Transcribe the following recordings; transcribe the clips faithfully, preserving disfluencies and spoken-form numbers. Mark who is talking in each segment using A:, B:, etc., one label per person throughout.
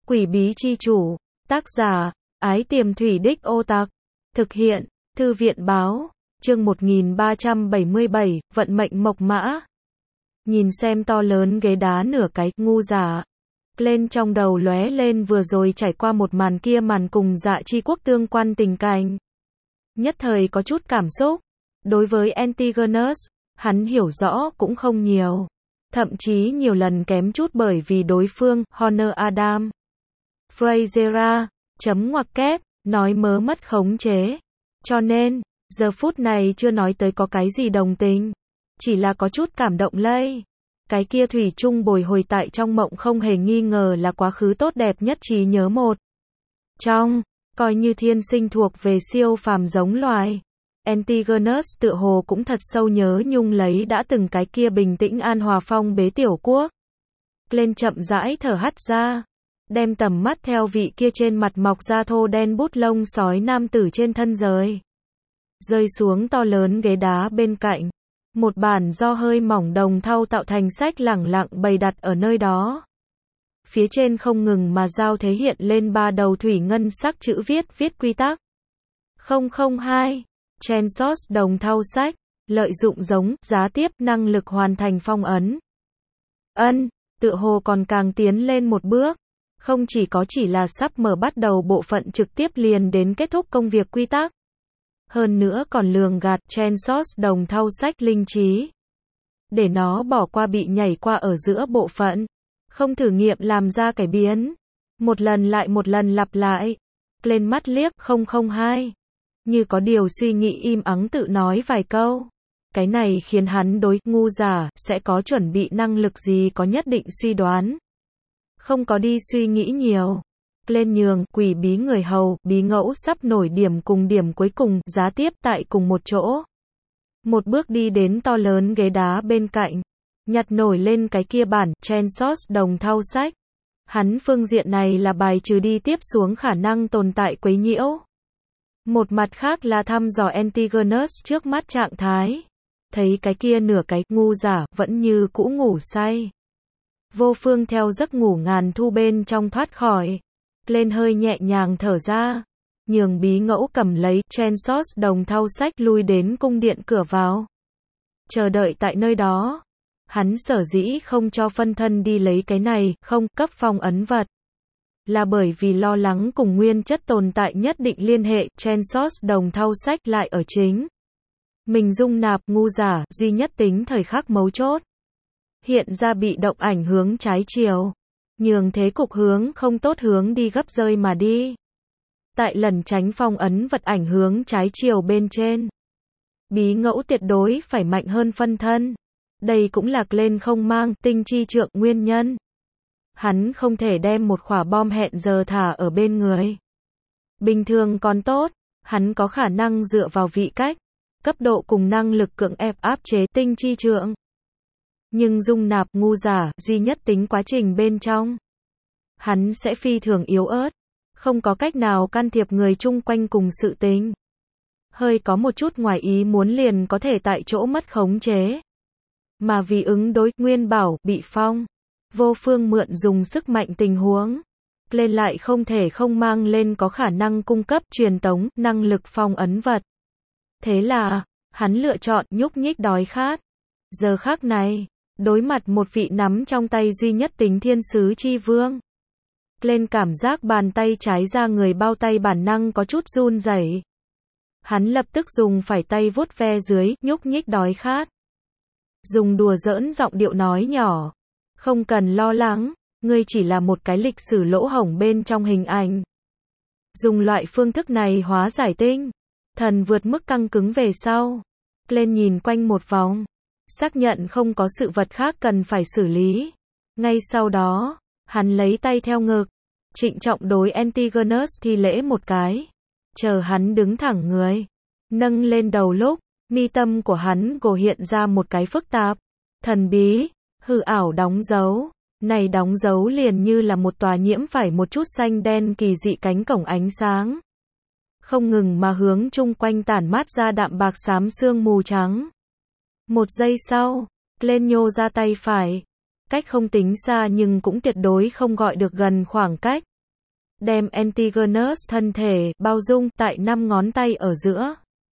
A: Quỷ bí chi chủ. Tác giả, Ái Tiềm Thủy Đích Ô Tạc. Thực hiện, Thư viện báo. Chương một nghìn ba trăm bảy mươi bảy, vận mệnh mộc mã. Nhìn xem to lớn ghế đá nửa cái, ngu giả. Lên trong đầu lóe lên vừa rồi trải qua một màn kia màn cùng Dạ Chi Quốc tương quan tình cảnh. Nhất thời có chút cảm xúc. Đối với Antigonus, hắn hiểu rõ cũng không nhiều. Thậm chí nhiều lần kém chút bởi vì đối phương, Honor Adam Fraziera, chấm ngoặc kép, nói mớ mất khống chế. Cho nên, giờ phút này chưa nói tới có cái gì đồng tình. Chỉ là có chút cảm động lây. Cái kia thủy chung bồi hồi tại trong mộng không hề nghi ngờ là quá khứ tốt đẹp nhất trí nhớ một. Trong, coi như thiên sinh thuộc về siêu phàm giống loài. Antigonus tựa hồ cũng thật sâu nhớ nhung lấy đã từng cái kia bình tĩnh an hòa phong bế tiểu quốc. Lên chậm rãi thở hắt ra. Đem tầm mắt theo vị kia trên mặt mọc da thô đen bút lông sói nam tử trên thân rời. Rơi xuống to lớn ghế đá bên cạnh. Một bản do hơi mỏng đồng thau tạo thành sách lẳng lặng bày đặt ở nơi đó. Phía trên không ngừng mà giao thế hiện lên ba đầu thủy ngân sắc chữ viết viết quy tắc. không không hai. Chansos đồng thau sách. Lợi dụng giống, giá tiếp, năng lực hoàn thành phong ấn. Ân, tựa hồ còn càng tiến lên một bước. Không chỉ có chỉ là sắp mở bắt đầu bộ phận trực tiếp liền đến kết thúc công việc quy tắc. Hơn nữa còn lường gạt Chansos đồng thau sách linh trí. Để nó bỏ qua bị nhảy qua ở giữa bộ phận. Không thử nghiệm làm ra cải biến. Một lần lại một lần lặp lại. Lên mắt liếc không không hai. Như có điều suy nghĩ im ắng tự nói vài câu. Cái này khiến hắn đối ngu giả sẽ có chuẩn bị năng lực gì có nhất định suy đoán. Không có đi suy nghĩ nhiều. Lên nhường, quỷ bí người hầu, bí ngẫu sắp nổi điểm cùng điểm cuối cùng, giá tiếp tại cùng một chỗ. Một bước đi đến to lớn ghế đá bên cạnh. Nhặt nổi lên cái kia bản, Chansos đồng thau sách. Hắn phương diện này là bài trừ đi tiếp xuống khả năng tồn tại quấy nhiễu. Một mặt khác là thăm dò Antigonus trước mắt trạng thái. Thấy cái kia nửa cái, ngu giả, vẫn như cũ ngủ say. Vô phương theo giấc ngủ ngàn thu bên trong thoát khỏi. Lên hơi nhẹ nhàng thở ra. Nhường bí ngẫu cầm lấy Chansos đồng thau sách lui đến cung điện cửa vào. Chờ đợi tại nơi đó. Hắn sở dĩ không cho phân thân đi lấy cái này, không cấp phong ấn vật. Là bởi vì lo lắng cùng nguyên chất tồn tại nhất định liên hệ, Chansos đồng thau sách lại ở chính. Mình dung nạp ngu giả, duy nhất tính thời khắc mấu chốt. Hiện ra bị động ảnh hướng trái chiều. Nhường thế cục hướng không tốt hướng đi gấp rơi mà đi. Tại lần tránh phong ấn vật ảnh hướng trái chiều bên trên. Bí ngẫu tuyệt đối phải mạnh hơn phân thân. Đây cũng là lên không mang tinh chi trượng nguyên nhân. Hắn không thể đem một quả bom hẹn giờ thả ở bên người. Bình thường còn tốt, hắn có khả năng dựa vào vị cách, cấp độ cùng năng lực cưỡng ép áp chế tinh chi trượng. Nhưng dung nạp ngu giả, duy nhất tính quá trình bên trong. Hắn sẽ phi thường yếu ớt, không có cách nào can thiệp người chung quanh cùng sự tình. Hơi có một chút ngoài ý muốn liền có thể tại chỗ mất khống chế. Mà vì ứng đối, nguyên bảo, bị phong. Vô phương mượn dùng sức mạnh tình huống. Lên lại không thể không mang lên có khả năng cung cấp, truyền tống, năng lực phong ấn vật. Thế là, hắn lựa chọn nhúc nhích đói khát. Giờ khắc này, đối mặt một vị nắm trong tay duy nhất tính thiên sứ chi vương. Lên cảm giác bàn tay trái ra người bao tay bản năng có chút run rẩy. Hắn lập tức dùng phải tay vuốt ve dưới, nhúc nhích đói khát. Dùng đùa giỡn giọng điệu nói nhỏ. Không cần lo lắng, ngươi chỉ là một cái lịch sử lỗ hổng bên trong hình ảnh. Dùng loại phương thức này hóa giải tinh thần vượt mức căng cứng về sau. Lên nhìn quanh một vòng. Xác nhận không có sự vật khác cần phải xử lý. Ngay sau đó, hắn lấy tay theo ngực. Trịnh trọng đối Antigonus thi lễ một cái. Chờ hắn đứng thẳng người. Nâng lên đầu lúc, mi tâm của hắn gồ hiện ra một cái phức tạp. Thần bí, hư ảo đóng dấu. Này đóng dấu liền như là một tòa nhiễm phải một chút xanh đen kỳ dị cánh cổng ánh sáng. Không ngừng mà hướng chung quanh tản mát ra đạm bạc xám sương mù trắng. Một giây sau, lên nhô ra tay phải. Cách không tính xa nhưng cũng tuyệt đối không gọi được gần khoảng cách. đem Antigonus thân thể bao dung tại năm ngón tay ở giữa.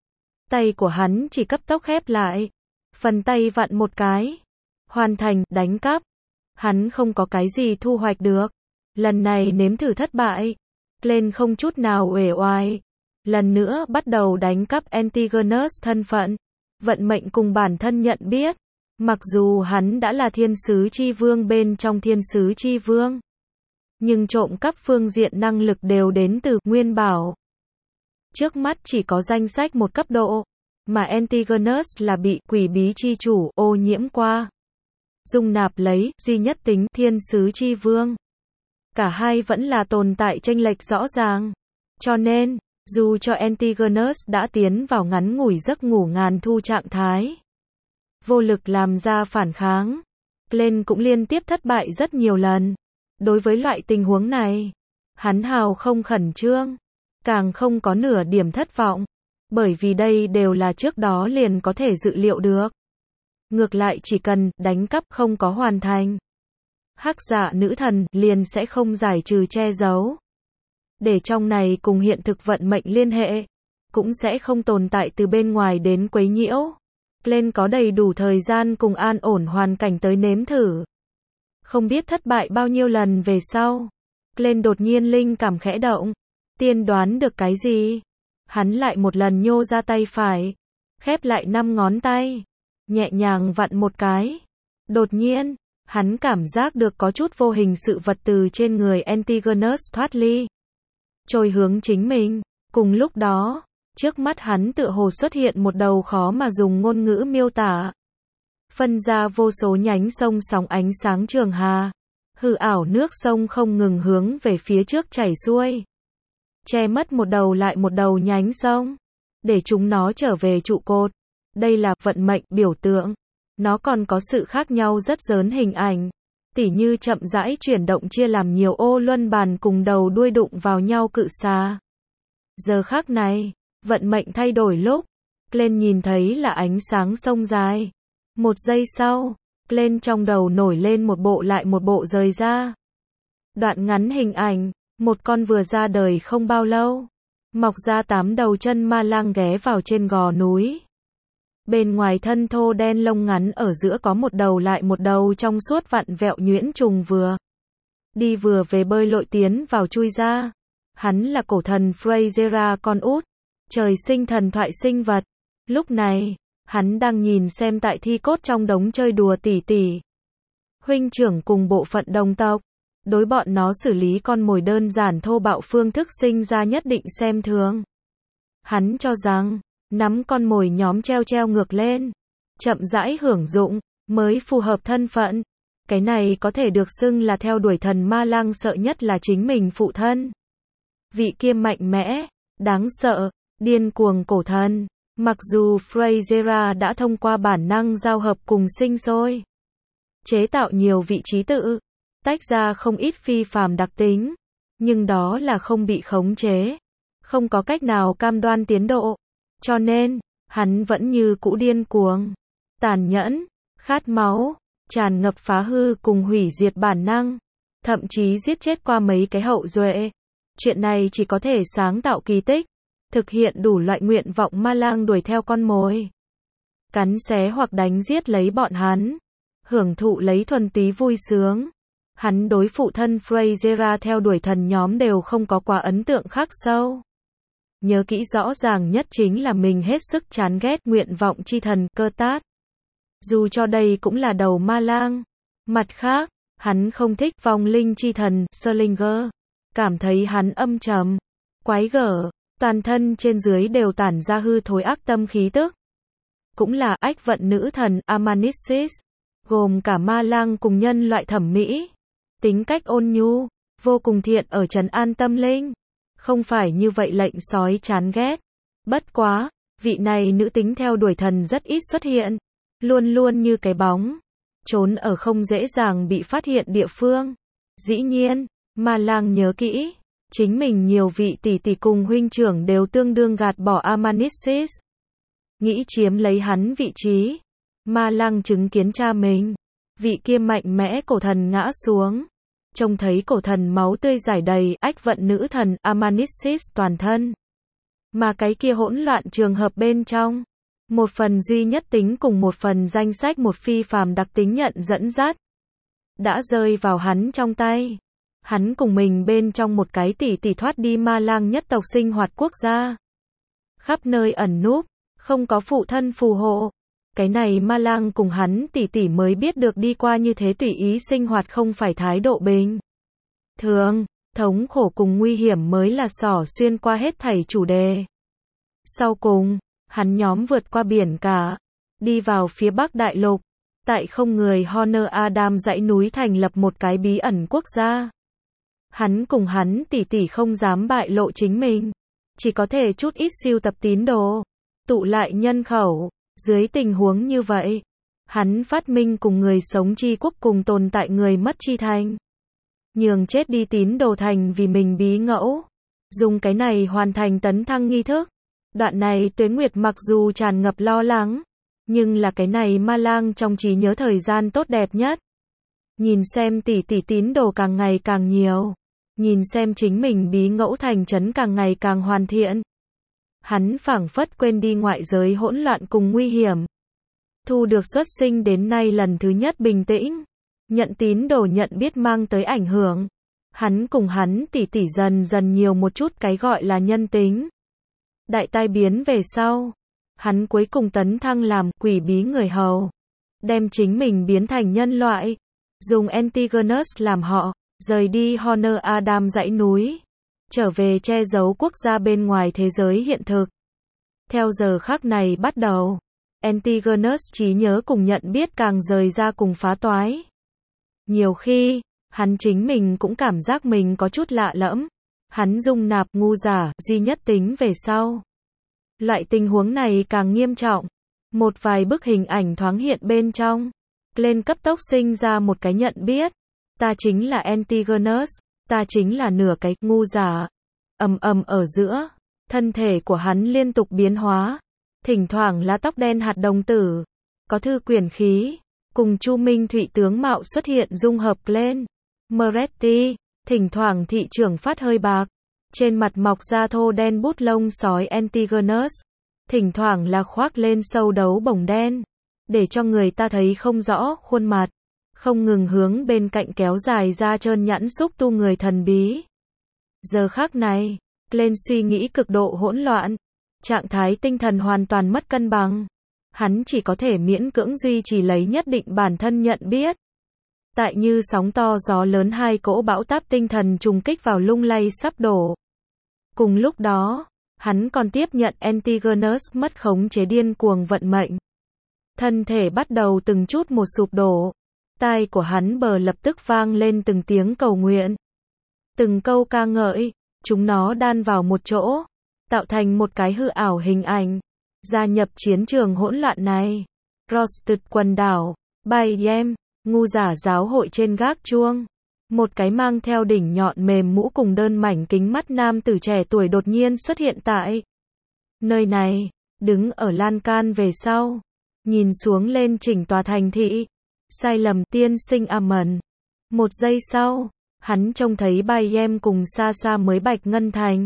A: Tay của hắn chỉ cấp tốc khép lại, phần tay vặn một cái, hoàn thành đánh cắp. Hắn không có cái gì thu hoạch được. Lần này nếm thử thất bại, Glenn không chút nào uể oải, lần nữa bắt đầu đánh cắp Antigonus thân phận, vận mệnh cùng bản thân nhận biết. Mặc dù hắn đã là thiên sứ chi vương bên trong thiên sứ chi vương, nhưng trộm cắp phương diện năng lực đều đến từ Nguyên Bảo. Trước mắt chỉ có danh sách một cấp độ, mà Antigonus là bị quỷ bí chi chủ ô nhiễm qua, dung nạp lấy duy nhất tính thiên sứ chi vương. Cả hai vẫn là tồn tại chênh lệch rõ ràng. Cho nên, dù cho Antigonus đã tiến vào ngắn ngủi giấc ngủ ngàn thu trạng thái, vô lực làm ra phản kháng, Glenn cũng liên tiếp thất bại rất nhiều lần. Đối với loại tình huống này, hắn hào không khẩn trương, càng không có nửa điểm thất vọng, bởi vì đây đều là trước đó liền có thể dự liệu được. Ngược lại chỉ cần đánh cắp không có hoàn thành, Hắc Dạ nữ thần liền sẽ không giải trừ che giấu, để trong này cùng hiện thực vận mệnh liên hệ, cũng sẽ không tồn tại từ bên ngoài đến quấy nhiễu. Glenn có đầy đủ thời gian cùng an ổn hoàn cảnh tới nếm thử. Không biết thất bại bao nhiêu lần về sau, Glenn đột nhiên linh cảm khẽ động, tiên đoán được cái gì. Hắn lại một lần nhô ra tay phải, khép lại năm ngón tay, nhẹ nhàng vặn một cái. Đột nhiên, hắn cảm giác được có chút vô hình sự vật từ trên người Antigonus thoát ly, trôi hướng chính mình. Cùng lúc đó, trước mắt hắn tựa hồ xuất hiện một đầu khó mà dùng ngôn ngữ miêu tả, phân ra vô số nhánh sông sóng ánh sáng trường hà, hư ảo nước sông không ngừng hướng về phía trước chảy xuôi, che mất một đầu lại một đầu nhánh sông, để chúng nó trở về trụ cột. Đây là vận mệnh biểu tượng. Nó còn có sự khác nhau rất lớn hình ảnh, tỉ như chậm rãi chuyển động chia làm nhiều ô luân bàn cùng đầu đuôi đụng vào nhau cự xà. Giờ khắc này, vận mệnh thay đổi lúc, Glenn nhìn thấy là ánh sáng sông dài. Một giây sau, Glenn trong đầu nổi lên một bộ lại một bộ rời ra. Đoạn ngắn hình ảnh, một con vừa ra đời không bao lâu, mọc ra tám đầu chân ma lang ghé vào trên gò núi. Bên ngoài thân thô đen lông ngắn ở giữa có một đầu lại một đầu trong suốt vặn vẹo nhuyễn trùng vừa đi vừa về bơi lội tiến vào chui ra. Hắn là cổ thần Freyzera con út, trời sinh thần thoại sinh vật. Lúc này, hắn đang nhìn xem tại thi cốt trong đống chơi đùa tỉ tỉ. Huynh trưởng cùng bộ phận đồng tộc, đối bọn nó xử lý con mồi đơn giản thô bạo phương thức sinh ra nhất định xem thường. Hắn cho rằng, nắm con mồi nhóm treo treo ngược lên, chậm rãi hưởng dụng, mới phù hợp thân phận. Cái này có thể được xưng là theo đuổi thần ma lang sợ nhất là chính mình phụ thân. Vị kia mạnh mẽ, đáng sợ, điên cuồng cổ thần. Mặc dù Freyzera đã thông qua bản năng giao hợp cùng sinh sôi, chế tạo nhiều vị trí tự, tách ra không ít phi phàm đặc tính, nhưng đó là không bị khống chế, không có cách nào cam đoan tiến độ. Cho nên, hắn vẫn như cũ điên cuồng, tàn nhẫn, khát máu, tràn ngập phá hư cùng hủy diệt bản năng, thậm chí giết chết qua mấy cái hậu duệ. Chuyện này chỉ có thể sáng tạo kỳ tích, thực hiện đủ loại nguyện vọng ma lang đuổi theo con mồi, cắn xé hoặc đánh giết lấy bọn hắn, hưởng thụ lấy thuần túy vui sướng. Hắn đối phụ thân Freyzera theo đuổi thần nhóm đều không có quá ấn tượng khắc sâu. Nhớ kỹ rõ ràng nhất chính là mình hết sức chán ghét nguyện vọng chi thần Cơ Tát. Dù cho đây cũng là đầu ma lang. Mặt khác, hắn không thích vong linh chi thần Slinger, cảm thấy hắn âm trầm, quái gở, toàn thân trên dưới đều tản ra hư thối ác tâm khí tức. Cũng là ách vận nữ thần Amanisis, gồm cả ma lang cùng nhân loại thẩm mỹ, tính cách ôn nhu, vô cùng thiện ở trấn an tâm linh. Không phải như vậy lệnh sói chán ghét. Bất quá, vị này nữ tính theo đuổi thần rất ít xuất hiện, luôn luôn như cái bóng, trốn ở không dễ dàng bị phát hiện địa phương. Dĩ nhiên, ma lang nhớ kỹ, chính mình nhiều vị tỷ tỷ cùng huynh trưởng đều tương đương gạt bỏ Amanisis, nghĩ chiếm lấy hắn vị trí. Ma lang chứng kiến cha mình, vị kia mạnh mẽ cổ thần ngã xuống, trông thấy cổ thần máu tươi rải đầy, ách vận nữ thần Amanisis toàn thân. Mà cái kia hỗn loạn trường hợp bên trong, một phần duy nhất tính cùng một phần danh sách một phi phàm đặc tính nhận dẫn dắt, đã rơi vào hắn trong tay. Hắn cùng mình bên trong một cái tỷ tỷ thoát đi ma lang nhất tộc sinh hoạt quốc gia. Khắp nơi ẩn núp, không có phụ thân phù hộ. Cái này ma lang cùng hắn tỷ tỷ mới biết được đi qua như thế tùy ý sinh hoạt không phải thái độ bình thường, thống khổ cùng nguy hiểm mới là xỏ xuyên qua hết thảy chủ đề. Sau cùng, hắn nhóm vượt qua biển cả, đi vào phía Bắc Đại Lục, tại không người Honor Adam dãy núi thành lập một cái bí ẩn quốc gia. Hắn cùng hắn tỷ tỷ không dám bại lộ chính mình, chỉ có thể chút ít siêu tập tín đồ, tụ lại nhân khẩu. Dưới tình huống như vậy, hắn phát minh cùng người sống chi quốc cùng tồn tại người mất chi thành. Nhường chết đi tín đồ thành vì mình bí ngẫu. Dùng cái này hoàn thành tấn thăng nghi thức. Đoạn này Tuế Nguyệt mặc dù tràn ngập lo lắng, nhưng là cái này ma lang trong trí nhớ thời gian tốt đẹp nhất. Nhìn xem tỷ tỷ tín đồ càng ngày càng nhiều. Nhìn xem chính mình bí ngẫu thành trấn càng ngày càng hoàn thiện. Hắn phảng phất quên đi ngoại giới hỗn loạn cùng nguy hiểm. Thu được xuất sinh đến nay lần thứ nhất bình tĩnh. Nhận tín đồ nhận biết mang tới ảnh hưởng. Hắn cùng hắn tỷ tỷ dần dần nhiều một chút cái gọi là nhân tính. Đại tai biến về sau. Hắn cuối cùng tấn thăng làm quỷ bí người hầu. Đem chính mình biến thành nhân loại. Dùng Antigonus làm họ. Rời đi Honor Adam dãy núi. Trở về che giấu quốc gia bên ngoài thế giới hiện thực. Theo giờ khắc này bắt đầu, Antigonus trí nhớ cùng nhận biết càng rời ra cùng phá toái. Nhiều khi, hắn chính mình cũng cảm giác mình có chút lạ lẫm. Hắn dung nạp ngu giả duy nhất tính về sau. Loại tình huống này càng nghiêm trọng. Một vài bức hình ảnh thoáng hiện bên trong. Glenn cấp tốc sinh ra một cái nhận biết. Ta chính là Antigonus. Ta chính là nửa cái ngu giả. Ầm ầm ở giữa, thân thể của hắn liên tục biến hóa. Thỉnh thoảng lá tóc đen hạt đồng tử, có thư quyển khí, cùng Chu Minh Thụy tướng mạo xuất hiện dung hợp lên. Moretti, thỉnh thoảng thị trưởng phát hơi bạc, trên mặt mọc da thô đen bút lông sói Antigonus, thỉnh thoảng là khoác lên sâu đấu bổng đen, để cho người ta thấy không rõ khuôn mặt. Không ngừng hướng bên cạnh kéo dài ra trơn nhẵn xúc tu người thần bí. Giờ khắc này, lên suy nghĩ cực độ hỗn loạn. Trạng thái tinh thần hoàn toàn mất cân bằng. Hắn chỉ có thể miễn cưỡng duy trì lấy nhất định bản thân nhận biết. Tại như sóng to gió lớn hai cỗ bão táp tinh thần trùng kích vào lung lay sắp đổ. Cùng lúc đó, hắn còn tiếp nhận Antigonus mất khống chế điên cuồng vận mệnh. Thân thể bắt đầu từng chút một sụp đổ. Tai của hắn bờ lập tức vang lên từng tiếng cầu nguyện. Từng câu ca ngợi, chúng nó đan vào một chỗ, tạo thành một cái hư ảo hình ảnh, gia nhập chiến trường hỗn loạn này. Rosted quần đảo, Bayem, ngu giả giáo hội trên gác chuông. Một cái mang theo đỉnh nhọn mềm mũ cùng đơn mảnh kính mắt nam tử trẻ tuổi đột nhiên xuất hiện tại nơi này, đứng ở lan can về sau, nhìn xuống lên chỉnh tòa thành thị. Sai lầm tiên sinh Amon. Một giây sau, hắn trông thấy Bayem cùng xa xa mới Bạch Ngân Thành.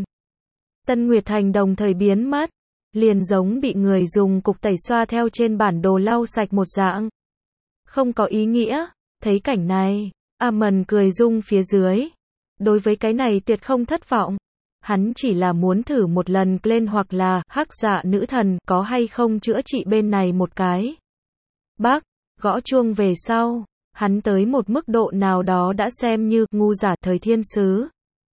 A: Tân Nguyệt Thành đồng thời biến mất, liền giống bị người dùng cục tẩy xoa theo trên bản đồ lau sạch một dạng. Không có ý nghĩa, thấy cảnh này, Amon cười rung phía dưới. Đối với cái này tuyệt không thất vọng. Hắn chỉ là muốn thử một lần Glenn hoặc là hắc dạ nữ thần có hay không chữa trị bên này một cái. Bác, gõ chuông về sau, hắn tới một mức độ nào đó đã xem như ngu giả thời thiên sứ.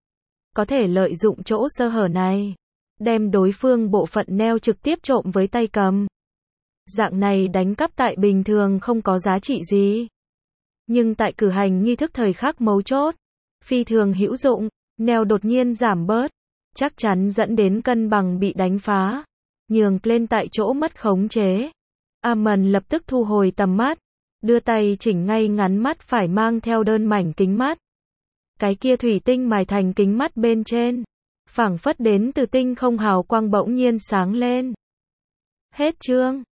A: Có thể lợi dụng chỗ sơ hở này, đem đối phương bộ phận neo trực tiếp trộm với tay cầm. Dạng này đánh cắp tại bình thường không có giá trị gì. Nhưng tại cử hành nghi thức thời khắc mấu chốt, phi thường hữu dụng, neo đột nhiên giảm bớt, chắc chắn dẫn đến cân bằng bị đánh phá, nhường lên tại chỗ mất khống chế. Amon lập tức thu hồi tầm mắt, đưa tay chỉnh ngay ngắn mắt phải mang theo đơn mảnh kính mắt. Cái kia thủy tinh mài thành kính mắt bên trên, phảng phất đến từ tinh không hào quang bỗng nhiên sáng lên. Hết chương.